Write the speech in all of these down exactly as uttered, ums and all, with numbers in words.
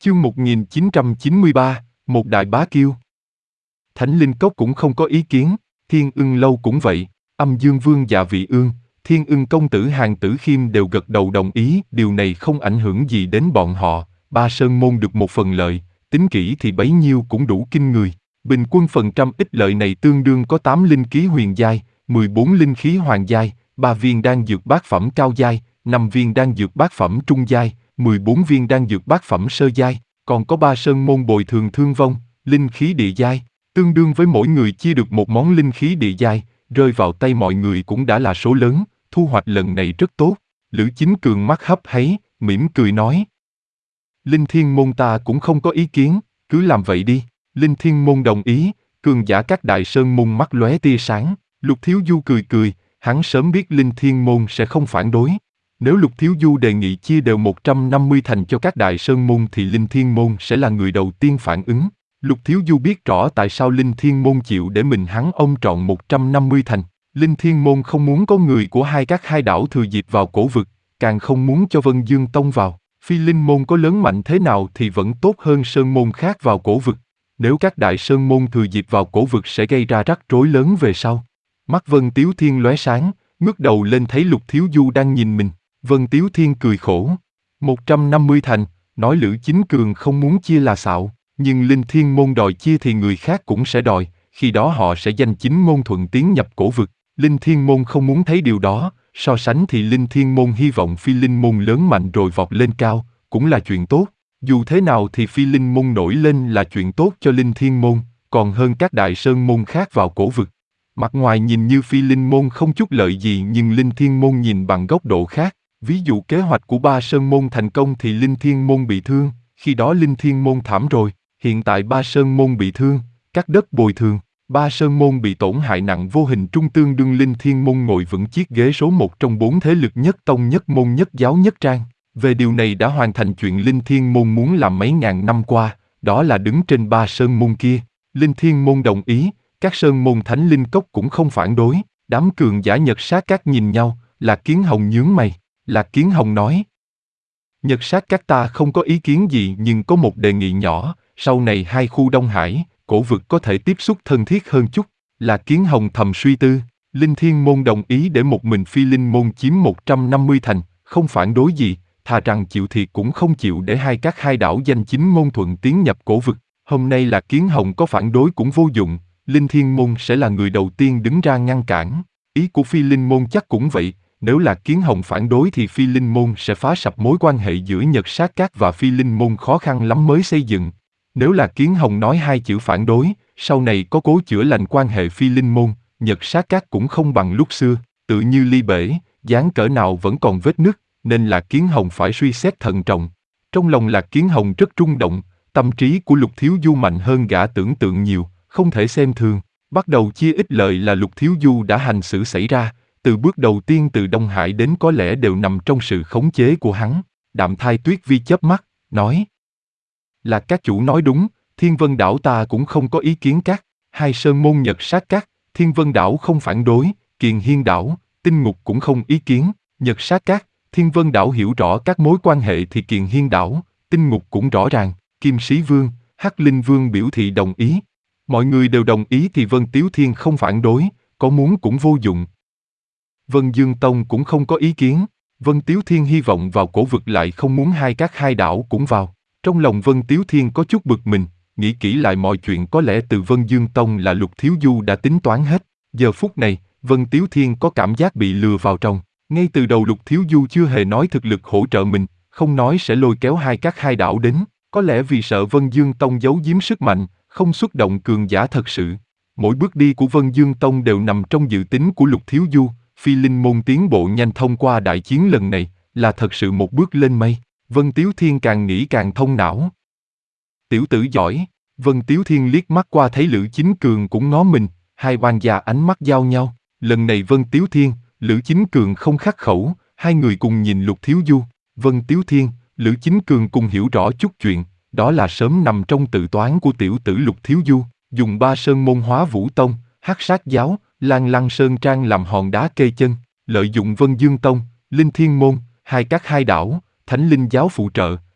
Chương một nghìn chín trăm chín mươi ba, một đại bá kiêu. Thánh Linh Cốc cũng không có ý kiến, Thiên Ưng Lâu cũng vậy, Âm Dương Vương Dạ Vị Ương, Thiên Ưng Công Tử Hàn Tử Khiêm đều gật đầu đồng ý, điều này không ảnh hưởng gì đến bọn họ, Ba Sơn Môn được một phần lợi, tính kỹ thì bấy nhiêu cũng đủ kinh người. Bình quân phần trăm ích lợi này tương đương có tám linh ký huyền giai, mười bốn linh khí hoàng giai, ba viên đan dược bát phẩm cao giai, năm viên đan dược bát phẩm trung giai, mười bốn viên đan dược bát phẩm sơ giai, còn có ba sơn môn bồi thường thương vong, linh khí địa giai, tương đương với mỗi người chia được một món linh khí địa giai, rơi vào tay mọi người cũng đã là số lớn, thu hoạch lần này rất tốt. Lữ Chính Cường mắt hấp háy, mỉm cười nói. Linh Thiên Môn ta cũng không có ý kiến, cứ làm vậy đi. Linh Thiên Môn đồng ý, cường giả các đại sơn môn mắt lóe tia sáng. Lục Thiếu Du cười cười, hắn sớm biết Linh Thiên Môn sẽ không phản đối. Nếu Lục Thiếu Du đề nghị chia đều một trăm năm mươi thành cho các đại sơn môn thì Linh Thiên Môn sẽ là người đầu tiên phản ứng. Lục Thiếu Du biết rõ tại sao Linh Thiên Môn chịu để mình hắn ôm trọn một trăm năm mươi thành. Linh Thiên Môn không muốn có người của hai các hai đảo thừa dịp vào cổ vực, càng không muốn cho Vân Dương Tông vào. Phi Linh Môn có lớn mạnh thế nào thì vẫn tốt hơn sơn môn khác vào cổ vực. Nếu các đại sơn môn thừa dịp vào cổ vực sẽ gây ra rắc rối lớn về sau. Mắt Vân Tiếu Thiên lóe sáng, ngước đầu lên thấy Lục Thiếu Du đang nhìn mình. Vân Tiếu Thiên cười khổ. một trăm năm mươi thành, nói Lữ Chính Cường không muốn chia là xạo, nhưng Linh Thiên Môn đòi chia thì người khác cũng sẽ đòi, khi đó họ sẽ danh chính ngôn thuận tiến nhập cổ vực. Linh Thiên Môn không muốn thấy điều đó, so sánh thì Linh Thiên Môn hy vọng Phi Linh Môn lớn mạnh rồi vọt lên cao, cũng là chuyện tốt. Dù thế nào thì Phi Linh Môn nổi lên là chuyện tốt cho Linh Thiên Môn, còn hơn các đại sơn môn khác vào cổ vực. Mặt ngoài nhìn như Phi Linh Môn không chút lợi gì nhưng Linh Thiên Môn nhìn bằng góc độ khác. Ví dụ kế hoạch của ba sơn môn thành công thì Linh Thiên Môn bị thương, khi đó Linh Thiên Môn thảm rồi. Hiện tại ba sơn môn bị thương, cắt đất bồi thường, ba sơn môn bị tổn hại nặng vô hình trung tương đương Linh Thiên Môn ngồi vững chiếc ghế số một trong bốn thế lực nhất tông nhất môn nhất giáo nhất trang. Về điều này đã hoàn thành chuyện Linh Thiên Môn muốn làm mấy ngàn năm qua, đó là đứng trên ba sơn môn kia. Linh Thiên Môn đồng ý, các sơn môn Thánh Linh Cốc cũng không phản đối, đám cường giả Nhật Sát Các nhìn nhau, Lạc Kiến Hồng nhướng mày. Lạc Kiến Hồng nói. Nhật Sát Các ta không có ý kiến gì nhưng có một đề nghị nhỏ, sau này hai khu Đông Hải, cổ vực có thể tiếp xúc thân thiết hơn chút. Lạc Kiến Hồng thầm suy tư, Linh Thiên Môn đồng ý để một mình Phi Linh Môn chiếm một trăm năm mươi thành, không phản đối gì, thà rằng chịu thiệt cũng không chịu để hai các hai đảo danh chính ngôn thuận tiến nhập cổ vực. Hôm nay Lạc Kiến Hồng có phản đối cũng vô dụng, Linh Thiên Môn sẽ là người đầu tiên đứng ra ngăn cản. Ý của Phi Linh Môn chắc cũng vậy. Nếu Lạc Kiến Hồng phản đối thì Phi Linh Môn sẽ phá sập mối quan hệ giữa Nhật Sát Các và Phi Linh Môn khó khăn lắm mới xây dựng. Nếu Lạc Kiến Hồng nói hai chữ phản đối, sau này có cố chữa lành quan hệ Phi Linh Môn, Nhật Sát Các cũng không bằng lúc xưa, tự như ly bể, dán cỡ nào vẫn còn vết nứt, nên Lạc Kiến Hồng phải suy xét thận trọng. Trong lòng Lạc Kiến Hồng rất rung động, tâm trí của Lục Thiếu Du mạnh hơn gã tưởng tượng nhiều, không thể xem thường. Bắt đầu chia ích lợi là Lục Thiếu Du đã hành xử xảy ra. Từ bước đầu tiên từ Đông Hải đến có lẽ đều nằm trong sự khống chế của hắn. Đạm Thai Tuyết Vi chớp mắt, nói. Là các chủ nói đúng, Thiên Vân Đảo ta cũng không có ý kiến các. Hai sơn môn Nhật Sát Các, Thiên Vân Đảo không phản đối, Kiền Hiên Đảo, Tinh Ngục cũng không ý kiến. Nhật Sát Các, Thiên Vân Đảo hiểu rõ các mối quan hệ thì Kiền Hiên Đảo, Tinh Ngục cũng rõ ràng. Kim Sĩ Vương, Hắc Linh Vương biểu thị đồng ý. Mọi người đều đồng ý thì Vân Tiếu Thiên không phản đối, có muốn cũng vô dụng. Vân Dương Tông cũng không có ý kiến, Vân Tiếu Thiên hy vọng vào cổ vực lại không muốn hai các hai đảo cũng vào. Trong lòng Vân Tiếu Thiên có chút bực mình, nghĩ kỹ lại mọi chuyện có lẽ từ Vân Dương Tông là Lục Thiếu Du đã tính toán hết. Giờ phút này, Vân Tiếu Thiên có cảm giác bị lừa vào trong. Ngay từ đầu Lục Thiếu Du chưa hề nói thực lực hỗ trợ mình, không nói sẽ lôi kéo hai các hai đảo đến. Có lẽ vì sợ Vân Dương Tông giấu giếm sức mạnh, không xuất động cường giả thật sự. Mỗi bước đi của Vân Dương Tông đều nằm trong dự tính của Lục Thiếu Du. Phi Linh Môn tiến bộ nhanh thông qua đại chiến lần này, là thật sự một bước lên mây. Vân Tiếu Thiên càng nghĩ càng thông não. Tiểu tử giỏi, Vân Tiếu Thiên liếc mắt qua thấy Lữ Chính Cường cũng ngó mình, hai oan gia ánh mắt giao nhau. Lần này Vân Tiếu Thiên, Lữ Chính Cường không khắc khẩu, hai người cùng nhìn Lục Thiếu Du. Vân Tiếu Thiên, Lữ Chính Cường cùng hiểu rõ chút chuyện, đó là sớm nằm trong tự toán của tiểu tử Lục Thiếu Du, dùng ba sơn môn Hóa Vũ Tông, Hắc Sát Giáo, Lan Lăng Sơn Trang làm hòn đá kê chân, lợi dụng Vân Dương Tông, Linh Thiên Môn, hai các hai đảo, Thánh Linh Giáo phụ trợ,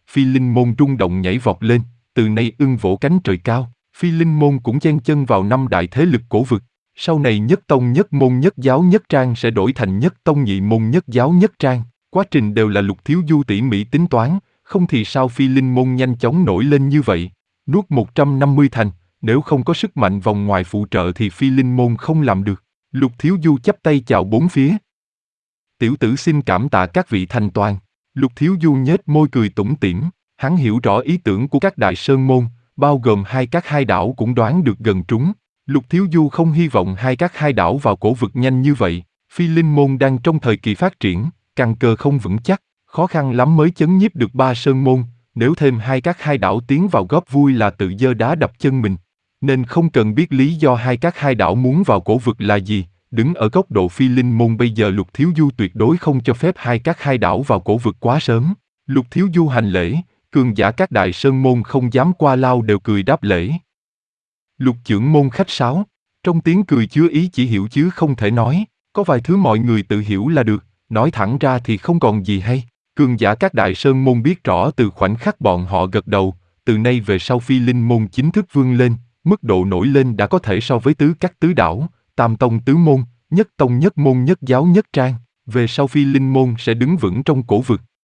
Phi Linh Môn rung động nhảy vọt lên, từ nay ưng vỗ cánh trời cao. Phi Linh Môn cũng chen chân vào năm đại thế lực cổ vực. Sau này nhất tông nhất môn nhất giáo nhất trang sẽ đổi thành nhất tông nhị môn nhất giáo nhất trang. Quá trình đều là Lục Thiếu Du tỉ mỉ tính toán, không thì sao Phi Linh Môn nhanh chóng nổi lên như vậy. Nuốt một trăm năm mươi thành, nếu không có sức mạnh vòng ngoài phụ trợ thì Phi Linh Môn không làm được. Lục Thiếu Du chắp tay chào bốn phía. Tiểu tử xin cảm tạ các vị thành toàn. Lục Thiếu Du nhếch môi cười tủm tỉm, hắn hiểu rõ ý tưởng của các đại sơn môn, bao gồm hai các hai đảo cũng đoán được gần trúng. Lục Thiếu Du không hy vọng hai các hai đảo vào cổ vực nhanh như vậy. Phi Linh Môn đang trong thời kỳ phát triển, căn cơ không vững chắc, khó khăn lắm mới chấn nhiếp được ba sơn môn. Nếu thêm hai các hai đảo tiến vào góp vui là tự giơ đá đập chân mình. Nên không cần biết lý do hai các hai đảo muốn vào cổ vực là gì. Đứng ở góc độ Phi Linh Môn bây giờ Lục Thiếu Du tuyệt đối không cho phép hai các hai đảo vào cổ vực quá sớm. Lục Thiếu Du hành lễ, cường giả các đại sơn môn không dám qua lao đều cười đáp lễ. Lục trưởng môn khách sáo, trong tiếng cười chứa ý chỉ hiểu chứ không thể nói, có vài thứ mọi người tự hiểu là được, nói thẳng ra thì không còn gì hay. Cường giả các đại sơn môn biết rõ từ khoảnh khắc bọn họ gật đầu, từ nay về sau Phi Linh Môn chính thức vươn lên, mức độ nổi lên đã có thể so với tứ các tứ đảo, tam tông tứ môn, nhất tông nhất môn nhất giáo nhất trang, về sau Phi Linh Môn sẽ đứng vững trong cổ vực.